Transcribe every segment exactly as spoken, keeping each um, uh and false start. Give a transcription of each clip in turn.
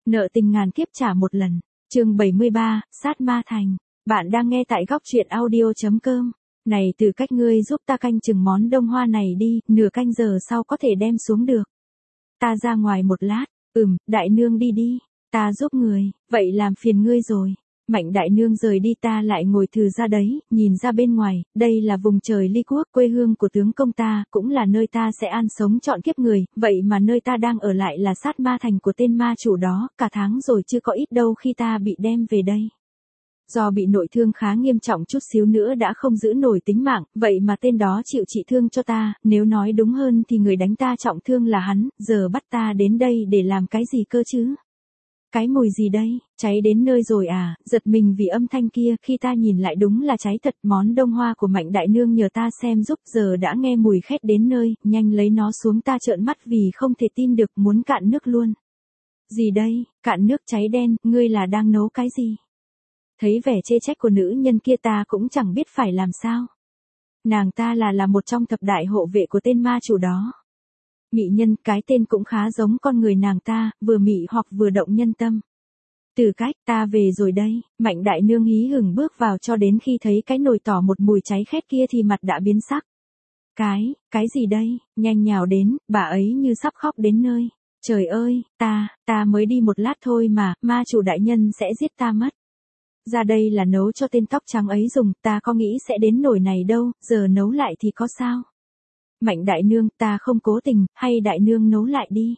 Nợ tình ngàn kiếp trả một lần. Chương bảy mươi ba, sát ma thành. Bạn đang nghe tại góc truyện audio chấm com. Này Từ Cách, ngươi giúp ta canh chừng món đông hoa này đi, nửa canh giờ sau có thể đem xuống được. Ta ra ngoài một lát. Ừm, đại nương đi đi. Ta giúp người, vậy làm phiền ngươi rồi. Mạnh đại nương rời đi, ta lại ngồi thừ ra đấy, nhìn ra bên ngoài, đây là vùng trời Ly Quốc, quê hương của tướng công ta, cũng là nơi ta sẽ an sống trọn kiếp người, vậy mà nơi ta đang ở lại là sát ma thành của tên ma chủ đó, cả tháng rồi chưa có ít đâu khi ta bị đem về đây. Do bị nội thương khá nghiêm trọng, chút xíu nữa đã không giữ nổi tính mạng, vậy mà tên đó chịu trị thương cho ta, nếu nói đúng hơn thì người đánh ta trọng thương là hắn, giờ bắt ta đến đây để làm cái gì cơ chứ? Cái mùi gì đây, cháy đến nơi rồi à, giật mình vì âm thanh kia, khi ta nhìn lại đúng là cháy thật, món đông hoa của Mạnh đại nương nhờ ta xem giúp, giờ đã nghe mùi khét đến nơi, nhanh lấy nó xuống. Ta trợn mắt vì không thể tin được, muốn cạn nước luôn. Gì đây, cạn nước cháy đen, ngươi là đang nấu cái gì? Thấy vẻ chê trách của nữ nhân kia ta cũng chẳng biết phải làm sao. Nàng ta là là một trong thập đại hộ vệ của tên ma chủ đó. Mị nhân, cái tên cũng khá giống con người nàng ta, vừa mị hoặc vừa động nhân tâm. Từ Cách, ta về rồi đây. Mạnh đại nương hí hửng bước vào, cho đến khi thấy cái nồi tỏ một mùi cháy khét kia thì mặt đã biến sắc. Cái, cái gì đây, nhanh nhào đến, bà ấy như sắp khóc đến nơi. Trời ơi, ta, ta mới đi một lát thôi mà, ma chủ đại nhân sẽ giết ta mất. Ra đây là nấu cho tên tóc trắng ấy dùng, ta có nghĩ sẽ đến nồi này đâu, giờ nấu lại thì có sao? Mạnh đại nương, ta không cố tình, hay đại nương nấu lại đi.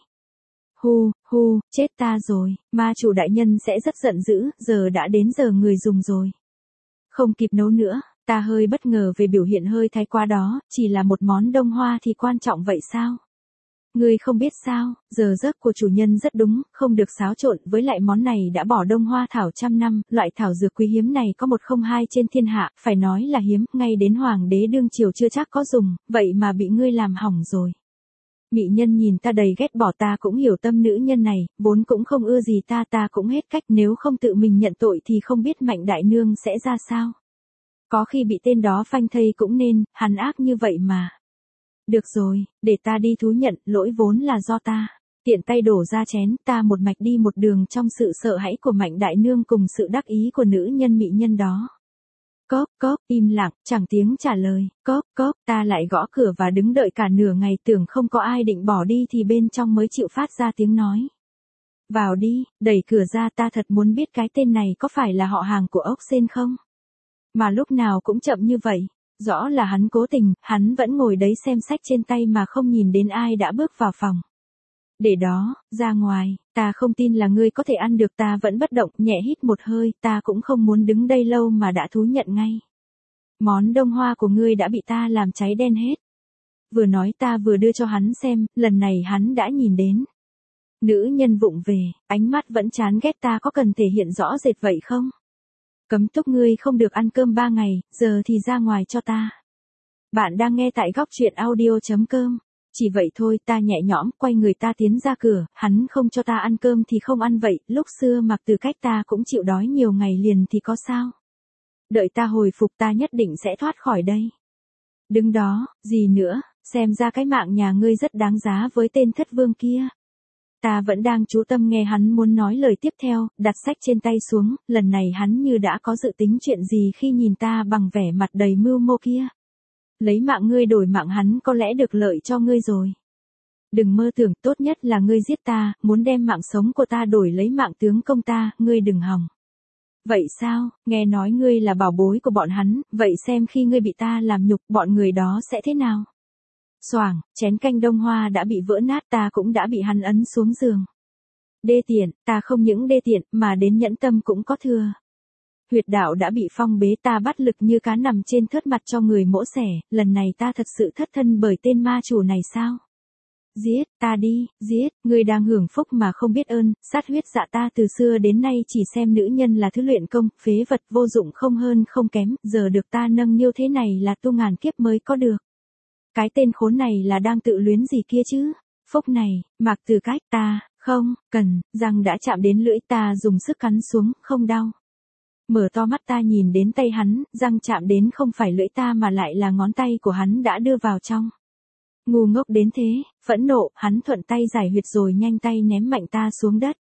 Hu, hu, chết ta rồi, ma chủ đại nhân sẽ rất giận dữ, giờ đã đến giờ người dùng rồi. Không kịp nấu nữa, ta hơi bất ngờ về biểu hiện hơi thái quá đó, chỉ là một món đông hoa thì quan trọng vậy sao? Ngươi không biết sao, giờ giấc của chủ nhân rất đúng, không được xáo trộn, với lại món này đã bỏ đông hoa thảo trăm năm, loại thảo dược quý hiếm này có một không hai trên thiên hạ, phải nói là hiếm, ngay đến hoàng đế đương triều chưa chắc có dùng, vậy mà bị ngươi làm hỏng rồi. Mị nhân nhìn ta đầy ghét bỏ, ta cũng hiểu tâm nữ nhân này, vốn cũng không ưa gì ta, ta cũng hết cách, nếu không tự mình nhận tội thì không biết Mạnh đại nương sẽ ra sao. Có khi bị tên đó phanh thây cũng nên, hắn ác như vậy mà. Được rồi, để ta đi thú nhận, lỗi vốn là do ta. Tiện tay đổ ra chén, ta một mạch đi một đường trong sự sợ hãi của Mạnh đại nương cùng sự đắc ý của nữ nhân mị nhân đó. Cốp, cốp, im lặng, chẳng tiếng trả lời. Cốp, cốp, ta lại gõ cửa và đứng đợi cả nửa ngày, tưởng không có ai định bỏ đi thì bên trong mới chịu phát ra tiếng nói. Vào đi, đẩy cửa ra, ta thật muốn biết cái tên này có phải là họ hàng của ốc sên không? Mà lúc nào cũng chậm như vậy. Rõ là hắn cố tình, hắn vẫn ngồi đấy xem sách trên tay mà không nhìn đến ai đã bước vào phòng. Để đó, ra ngoài, ta không tin là ngươi có thể ăn được, ta vẫn bất động, nhẹ hít một hơi, ta cũng không muốn đứng đây lâu mà đã thú nhận ngay. Món đông hoa của ngươi đã bị ta làm cháy đen hết. Vừa nói ta vừa đưa cho hắn xem, lần này hắn đã nhìn đến. Nữ nhân vụng về, ánh mắt vẫn chán ghét, ta có cần thể hiện rõ rệt vậy không? Cấm túc, ngươi không được ăn cơm ba ngày, giờ thì ra ngoài cho ta. Bạn đang nghe tại góc truyện audio chấm com. Chỉ vậy thôi, ta nhẹ nhõm, quay người ta tiến ra cửa, hắn không cho ta ăn cơm thì không ăn vậy, lúc xưa mặc Từ Cách ta cũng chịu đói nhiều ngày liền thì có sao. Đợi ta hồi phục ta nhất định sẽ thoát khỏi đây. Đứng đó, gì nữa, xem ra cái mạng nhà ngươi rất đáng giá với tên thất vương kia. Ta vẫn đang chú tâm nghe hắn muốn nói lời tiếp theo, đặt sách trên tay xuống, lần này hắn như đã có dự tính chuyện gì khi nhìn ta bằng vẻ mặt đầy mưu mô kia. Lấy mạng ngươi đổi mạng hắn có lẽ được lợi cho ngươi rồi. Đừng mơ tưởng, tốt nhất là ngươi giết ta, muốn đem mạng sống của ta đổi lấy mạng tướng công ta, ngươi đừng hòng. Vậy sao, nghe nói ngươi là bảo bối của bọn hắn, vậy xem khi ngươi bị ta làm nhục, bọn người đó sẽ thế nào? Xoảng, chén canh đông hoa đã bị vỡ nát, ta cũng đã bị hắn ấn xuống giường. Đê tiện, ta không những đê tiện, mà đến nhẫn tâm cũng có thừa. Huyệt đạo đã bị phong bế, ta bắt lực như cá nằm trên thớt mặt cho người mỗ xẻ, lần này ta thật sự thất thân bởi tên ma chủ này sao? Giết, ta đi, giết, người đang hưởng phúc mà không biết ơn, sát huyết dạ ta từ xưa đến nay chỉ xem nữ nhân là thứ luyện công, phế vật vô dụng không hơn không kém, giờ được ta nâng niu thế này là tu ngàn kiếp mới có được. Cái tên khốn này là đang tự luyến gì kia chứ? Phúc này, mặc Từ Cách, ta, không, cần, răng đã chạm đến lưỡi, ta dùng sức cắn xuống, không đau. Mở to mắt ta nhìn đến tay hắn, răng chạm đến không phải lưỡi ta mà lại là ngón tay của hắn đã đưa vào trong. Ngu ngốc đến thế, phẫn nộ, hắn thuận tay giải huyệt rồi nhanh tay ném mạnh ta xuống đất.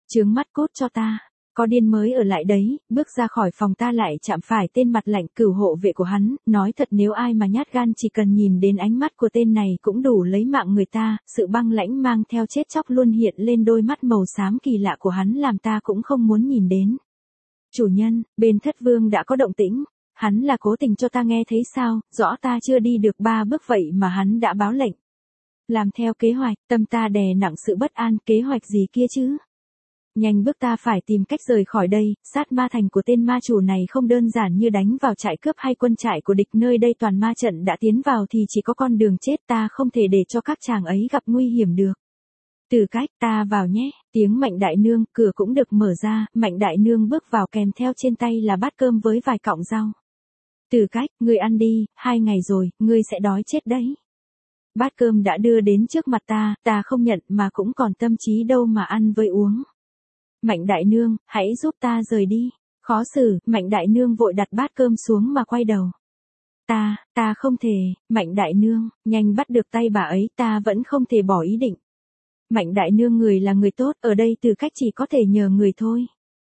Chướng mắt cút cho ta. Có điên mới ở lại đấy, bước ra khỏi phòng ta lại chạm phải tên mặt lạnh cửu hộ vệ của hắn, nói thật nếu ai mà nhát gan chỉ cần nhìn đến ánh mắt của tên này cũng đủ lấy mạng người ta, sự băng lãnh mang theo chết chóc luôn hiện lên đôi mắt màu xám kỳ lạ của hắn làm ta cũng không muốn nhìn đến. Chủ nhân, bên thất vương đã có động tĩnh, hắn là cố tình cho ta nghe thấy sao, rõ ta chưa đi được ba bước vậy mà hắn đã báo lệnh. Làm theo kế hoạch, tâm ta đè nặng sự bất an, kế hoạch gì kia chứ? Nhanh bước ta phải tìm cách rời khỏi đây, sát ma thành của tên ma chủ này không đơn giản như đánh vào trại cướp hay quân trại của địch, nơi đây toàn ma trận đã tiến vào thì chỉ có con đường chết, ta không thể để cho các chàng ấy gặp nguy hiểm được. Từ cách, ta vào nhé, tiếng Mạnh đại nương, cửa cũng được mở ra, Mạnh đại nương bước vào kèm theo trên tay là bát cơm với vài cọng rau. Từ cách, ngươi ăn đi, hai ngày rồi, ngươi sẽ đói chết đấy. Bát cơm đã đưa đến trước mặt ta, ta không nhận mà cũng còn tâm trí đâu mà ăn với uống. Mạnh đại nương, hãy giúp ta rời đi. Khó xử, Mạnh đại nương vội đặt bát cơm xuống mà quay đầu. Ta, ta không thể, Mạnh đại nương, nhanh bắt được tay bà ấy, ta vẫn không thể bỏ ý định. Mạnh đại nương người là người tốt, ở đây Từ cách chỉ có thể nhờ người thôi.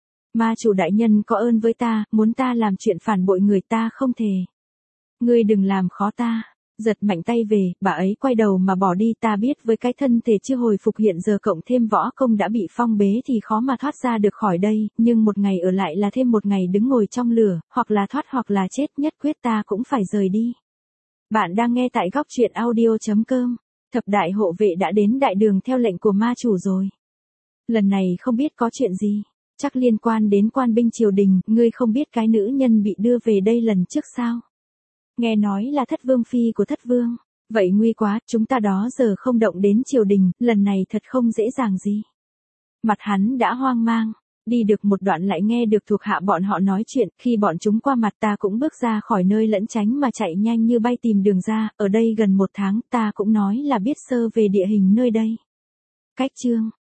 Ma chủ đại nhân có ơn với ta, muốn ta làm chuyện phản bội người ta không thể. Ngươi đừng làm khó ta. Giật mạnh tay về, bà ấy quay đầu mà bỏ đi, ta biết với cái thân thể chưa hồi phục hiện giờ cộng thêm võ công đã bị phong bế thì khó mà thoát ra được khỏi đây, nhưng một ngày ở lại là thêm một ngày đứng ngồi trong lửa, hoặc là thoát hoặc là chết, nhất quyết ta cũng phải rời đi. Bạn đang nghe tại góc truyện audio chấm com. Thập đại hộ vệ đã đến đại đường theo lệnh của ma chủ rồi. Lần này không biết có chuyện gì, chắc liên quan đến quan binh triều đình, ngươi không biết cái nữ nhân bị đưa về đây lần trước sao? Nghe nói là thất vương phi của thất vương. Vậy nguy quá, chúng ta đó giờ không động đến triều đình, lần này thật không dễ dàng gì. Mặt hắn đã hoang mang. Đi được một đoạn lại nghe được thuộc hạ bọn họ nói chuyện, khi bọn chúng qua mặt ta cũng bước ra khỏi nơi lẫn tránh mà chạy nhanh như bay tìm đường ra, ở đây gần một tháng ta cũng nói là biết sơ về địa hình nơi đây. Cách chương,